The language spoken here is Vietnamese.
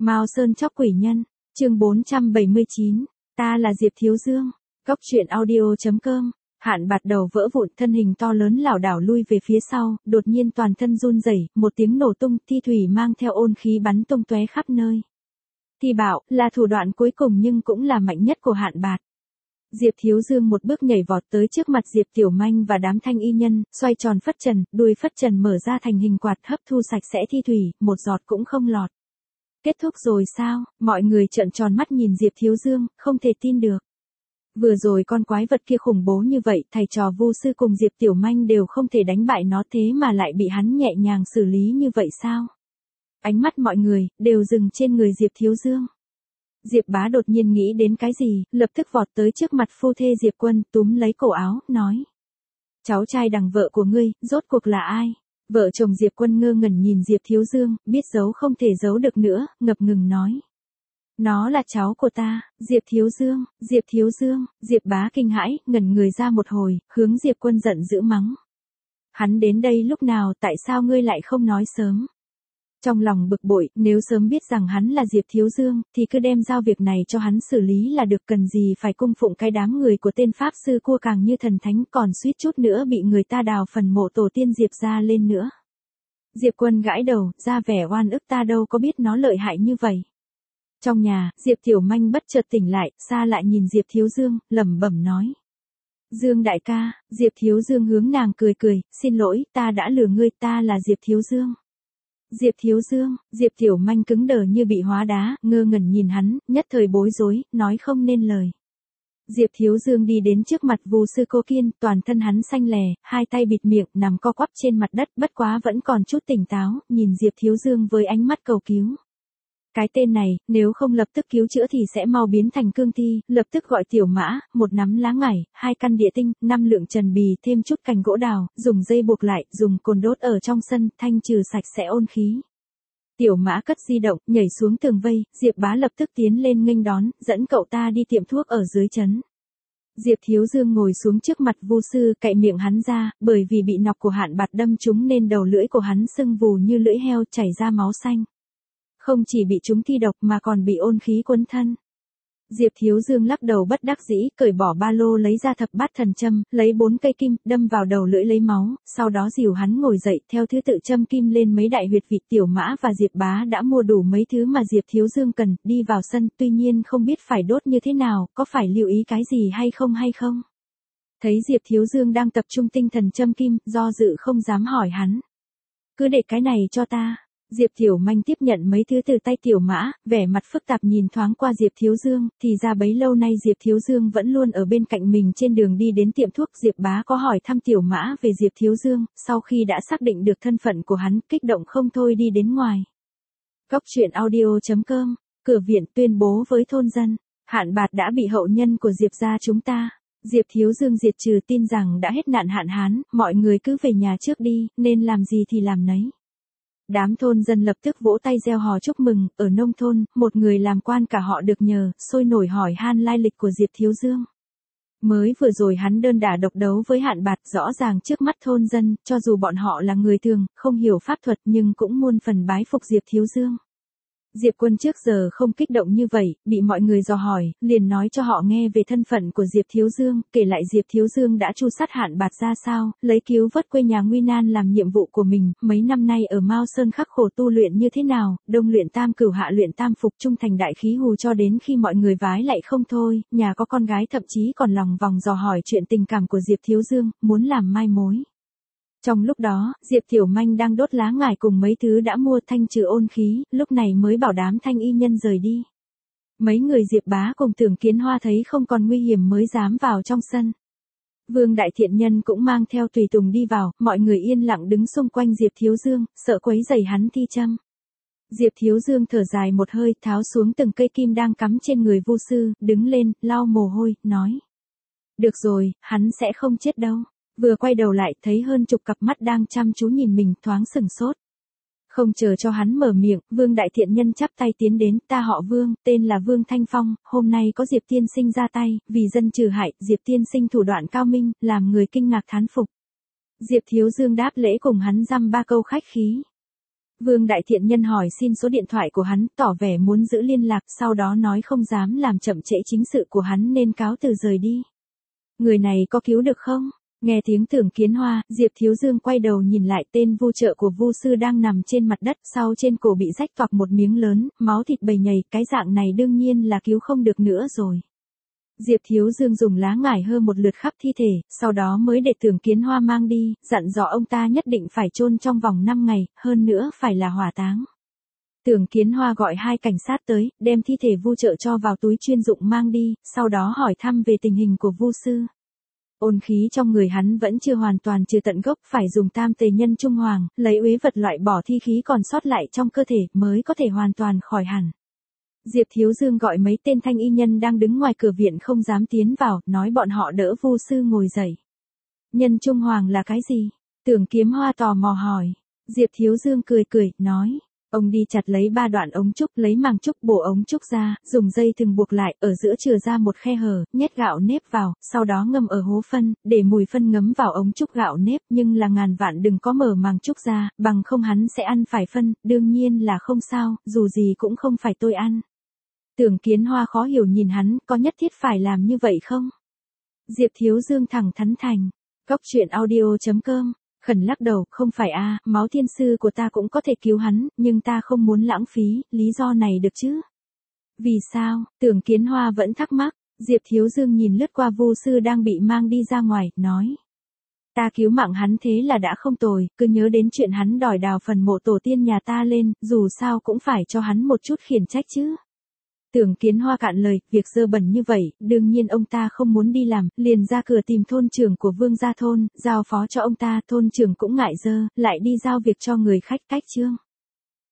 Mao Sơn chóc quỷ nhân, chương 479, ta là Diệp Thiếu Dương, Cốc truyện audio.com. Hạn Bạt đầu vỡ vụn, thân hình to lớn lảo đảo lui về phía sau, đột nhiên toàn thân run rẩy, một tiếng nổ tung, thi thủy mang theo ôn khí bắn tung tóe khắp nơi. Thi bạo là thủ đoạn cuối cùng nhưng cũng là mạnh nhất của Hạn Bạt. Diệp Thiếu Dương một bước nhảy vọt tới trước mặt Diệp Tiểu Manh và đám thanh y nhân, xoay tròn phất trần, đuôi phất trần mở ra thành hình quạt hấp thu sạch sẽ thi thủy, một giọt cũng không lọt. Kết thúc rồi sao? Mọi người trợn tròn mắt nhìn Diệp Thiếu Dương, không thể tin được. Vừa rồi con quái vật kia khủng bố như vậy, thầy trò Vu sư cùng Diệp Tiểu Manh đều không thể đánh bại nó, thế mà lại bị hắn nhẹ nhàng xử lý như vậy sao? Ánh mắt mọi người đều dừng trên người Diệp Thiếu Dương. Diệp Bá đột nhiên nghĩ đến cái gì, lập tức vọt tới trước mặt phu thê Diệp Quân, túm lấy cổ áo, nói: cháu trai đằng vợ của ngươi, rốt cuộc là ai? Vợ chồng Diệp Quân ngơ ngẩn nhìn Diệp Thiếu Dương, biết giấu không thể giấu được nữa, ngập ngừng nói: nó là cháu của ta. Diệp Thiếu Dương, Diệp Thiếu Dương. Diệp Bá kinh hãi, ngẩn người ra một hồi, hướng Diệp Quân giận dữ mắng: hắn đến đây lúc nào, tại sao ngươi lại không nói sớm? Trong lòng bực bội, nếu sớm biết rằng hắn là Diệp Thiếu Dương, thì cứ đem giao việc này cho hắn xử lý là được, cần gì phải cung phụng cái đám người của tên Pháp Sư cua càng như thần thánh, còn suýt chút nữa bị người ta đào phần mộ tổ tiên Diệp ra lên nữa. Diệp Quân gãi đầu, ra vẻ oan ức, ta đâu có biết nó lợi hại như vậy. Trong nhà, Diệp Tiểu Manh bất chợt tỉnh lại, xa lại nhìn Diệp Thiếu Dương, lẩm bẩm nói: Dương đại ca. Diệp Thiếu Dương hướng nàng cười cười, xin lỗi, ta đã lừa ngươi, ta là Diệp Thiếu Dương. Diệp Thiếu Dương. Diệp Tiểu Manh cứng đờ như bị hóa đá, ngơ ngẩn nhìn hắn, nhất thời bối rối, nói không nên lời. Diệp Thiếu Dương đi đến trước mặt Vu sư Cô Kiên, toàn thân hắn xanh lè, hai tay bịt miệng, nằm co quắp trên mặt đất, bất quá vẫn còn chút tỉnh táo, nhìn Diệp Thiếu Dương với ánh mắt cầu cứu. Cái tên này, nếu không lập tức cứu chữa thì sẽ mau biến thành cương thi, lập tức gọi Tiểu Mã, một nắm lá ngải, 2 căn địa tinh, 5 lượng trần bì, thêm chút cành gỗ đào, dùng dây buộc lại, dùng cồn đốt ở trong sân, thanh trừ sạch sẽ ôn khí. Tiểu Mã cất di động, nhảy xuống tường vây, Diệp Bá lập tức tiến lên nghênh đón, dẫn cậu ta đi tiệm thuốc ở dưới trấn. Diệp Thiếu Dương ngồi xuống trước mặt Vu sư, cạy miệng hắn ra, bởi vì bị nọc của Hạn Bạt đâm trúng nên đầu lưỡi của hắn sưng vù như lưỡi heo, chảy ra máu xanh. Không chỉ bị trúng thi độc mà còn bị ôn khí quấn thân. Diệp Thiếu Dương lắc đầu bất đắc dĩ, cởi bỏ ba lô lấy ra thập bát thần châm, lấy 4 cây kim, đâm vào đầu lưỡi lấy máu, sau đó dìu hắn ngồi dậy, theo thứ tự châm kim lên mấy đại huyệt vị. Tiểu Mã và Diệp Bá đã mua đủ mấy thứ mà Diệp Thiếu Dương cần, đi vào sân, tuy nhiên không biết phải đốt như thế nào, có phải lưu ý cái gì hay không. Thấy Diệp Thiếu Dương đang tập trung tinh thần châm kim, do dự không dám hỏi hắn. Cứ để cái này cho ta. Diệp Tiểu Manh tiếp nhận mấy thứ từ tay Tiểu Mã, vẻ mặt phức tạp nhìn thoáng qua Diệp Thiếu Dương, thì ra bấy lâu nay Diệp Thiếu Dương vẫn luôn ở bên cạnh mình. Trên đường đi đến tiệm thuốc, Diệp Bá có hỏi thăm Tiểu Mã về Diệp Thiếu Dương, sau khi đã xác định được thân phận của hắn, kích động không thôi đi đến ngoài. Cốc truyện audio.com, cửa viện tuyên bố với thôn dân, Hạn Bạt đã bị hậu nhân của Diệp gia chúng ta. Diệp Thiếu Dương diệt trừ, tin rằng đã hết nạn hạn hán, mọi người cứ về nhà trước đi, nên làm gì thì làm nấy. Đám thôn dân lập tức vỗ tay reo hò chúc mừng. Ở nông thôn, một người làm quan cả họ được nhờ, sôi nổi hỏi han lai lịch của Diệp Thiếu Dương. Mới vừa rồi hắn đơn đả độc đấu với Hạn Bạt, rõ ràng trước mắt thôn dân, cho dù bọn họ là người thường, không hiểu pháp thuật nhưng cũng muôn phần bái phục Diệp Thiếu Dương. Diệp Quân trước giờ không kích động như vậy, bị mọi người dò hỏi, liền nói cho họ nghe về thân phận của Diệp Thiếu Dương, kể lại Diệp Thiếu Dương đã tru sát Hạn Bạt ra sao, lấy cứu vớt quê nhà nguy nan làm nhiệm vụ của mình, mấy năm nay ở Mao Sơn khắc khổ tu luyện như thế nào, đông luyện tam cửu hạ luyện tam phục, trung thành đại khí hù, cho đến khi mọi người vái lại không thôi, nhà có con gái thậm chí còn lòng vòng dò hỏi chuyện tình cảm của Diệp Thiếu Dương, muốn làm mai mối. Trong lúc đó, Diệp Tiểu Manh đang đốt lá ngải cùng mấy thứ đã mua, thanh trừ ôn khí, lúc này mới bảo đám thanh y nhân rời đi. Mấy người Diệp Bá cùng Tưởng Kiến Hoa thấy không còn nguy hiểm mới dám vào trong sân. Vương Đại Thiện Nhân cũng mang theo tùy tùng đi vào, mọi người yên lặng đứng xung quanh Diệp Thiếu Dương, sợ quấy rầy hắn thi châm. Diệp Thiếu Dương thở dài một hơi, tháo xuống từng cây kim đang cắm trên người Vu sư, đứng lên, lau mồ hôi, nói: được rồi, hắn sẽ không chết đâu. Vừa quay đầu lại, thấy hơn chục cặp mắt đang chăm chú nhìn mình, thoáng sửng sốt. Không chờ cho hắn mở miệng, Vương Đại Thiện Nhân chắp tay tiến đến, ta họ Vương, tên là Vương Thanh Phong, hôm nay có Diệp tiên sinh ra tay, vì dân trừ hại, Diệp tiên sinh thủ đoạn cao minh, làm người kinh ngạc thán phục. Diệp Thiếu Dương đáp lễ cùng hắn dăm ba câu khách khí. Vương Đại Thiện Nhân hỏi xin số điện thoại của hắn, tỏ vẻ muốn giữ liên lạc, sau đó nói không dám làm chậm trễ chính sự của hắn nên cáo từ rời đi. Người này có cứu được không? Nghe tiếng Tưởng Kiến Hoa, Diệp Thiếu Dương quay đầu nhìn lại tên vu trợ của vu sư đang nằm trên mặt đất, sau trên cổ bị rách toạc một miếng lớn, máu thịt bầy nhầy, cái dạng này đương nhiên là cứu không được nữa rồi. Diệp Thiếu Dương dùng lá ngải hơ một lượt khắp thi thể, sau đó mới để Tưởng Kiến Hoa mang đi, dặn dò ông ta nhất định phải chôn trong vòng 5 ngày, hơn nữa phải là hỏa táng. Tưởng Kiến Hoa gọi 2 cảnh sát tới, đem thi thể vu trợ cho vào túi chuyên dụng mang đi, sau đó hỏi thăm về tình hình của vu sư. Ôn khí trong người hắn vẫn chưa hoàn toàn trừ tận gốc, phải dùng tam tề nhân trung hoàng, lấy uế vật loại bỏ thi khí còn sót lại trong cơ thể mới có thể hoàn toàn khỏi hẳn. Diệp Thiếu Dương gọi mấy tên thanh y nhân đang đứng ngoài cửa viện không dám tiến vào, nói bọn họ đỡ vu sư ngồi dậy. Nhân trung hoàng là cái gì? Tưởng Kiếm Hoa tò mò hỏi. Diệp Thiếu Dương cười cười, nói. Ông đi chặt lấy 3 đoạn ống trúc, lấy màng trúc bổ ống trúc ra, dùng dây thừng buộc lại, ở giữa chừa ra một khe hở, nhét gạo nếp vào, sau đó ngâm ở hố phân, để mùi phân ngấm vào ống trúc gạo nếp, nhưng là ngàn vạn đừng có mở màng trúc ra, bằng không hắn sẽ ăn phải phân, đương nhiên là không sao, dù gì cũng không phải tôi ăn. Tưởng Kiến Hoa khó hiểu nhìn hắn, có nhất thiết phải làm như vậy không? Diệp Thiếu Dương thẳng thắn thành. Cóc truyện audio.com Khẩn lắc đầu, không phải a, máu thiên sư của ta cũng có thể cứu hắn, nhưng ta không muốn lãng phí, lý do này được chứ? Vì sao? Tưởng Kiến Hoa vẫn thắc mắc, Diệp Thiếu Dương nhìn lướt qua vu sư đang bị mang đi ra ngoài, nói. Ta cứu mạng hắn thế là đã không tồi, cứ nhớ đến chuyện hắn đòi đào phần mộ tổ tiên nhà ta lên, dù sao cũng phải cho hắn một chút khiển trách chứ. Tưởng Kiến Hoa cạn lời, việc dơ bẩn như vậy, đương nhiên ông ta không muốn đi làm, liền ra cửa tìm thôn trưởng của Vương gia thôn, giao phó cho ông ta, thôn trưởng cũng ngại dơ, lại đi giao việc cho người khách cách chương.